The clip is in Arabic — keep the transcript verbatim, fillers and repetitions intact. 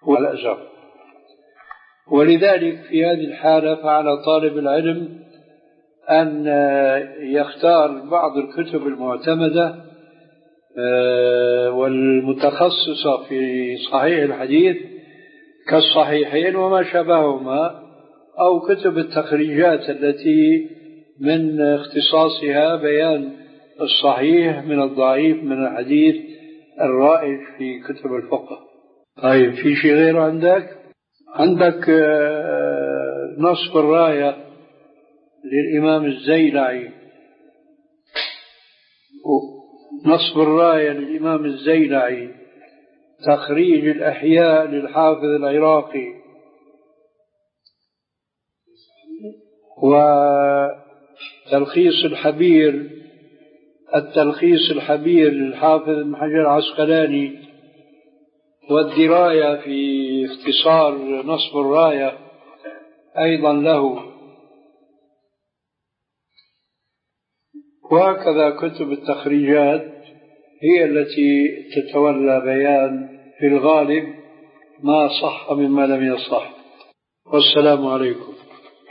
والأزهر. ولذلك في هذه الحالة فعلى طالب العلم أن يختار بعض الكتب المعتمدة والمتخصصة في صحيح الحديث كالصحيحين وما شابههما، أو كتب التخريجات التي من اختصاصها بيان الصحيح من الضعيف من الحديث الرائج في كتب الفقه. طيب، في شيء غير عندك؟ عندك نصب الراية للإمام الزيلعي، نصب الراية للإمام الزيلعي، تخريج الأحياء للحافظ العراقي، وتلخيص الحبير التلخيص الحبير للحافظ ابن حجر العسقلاني، والدراية في اختصار نصب الراية أيضا له، وهكذا كتب التخريجات هي التي تتولى بيان في الغالب ما صح مما لم يصح. والسلام عليكم.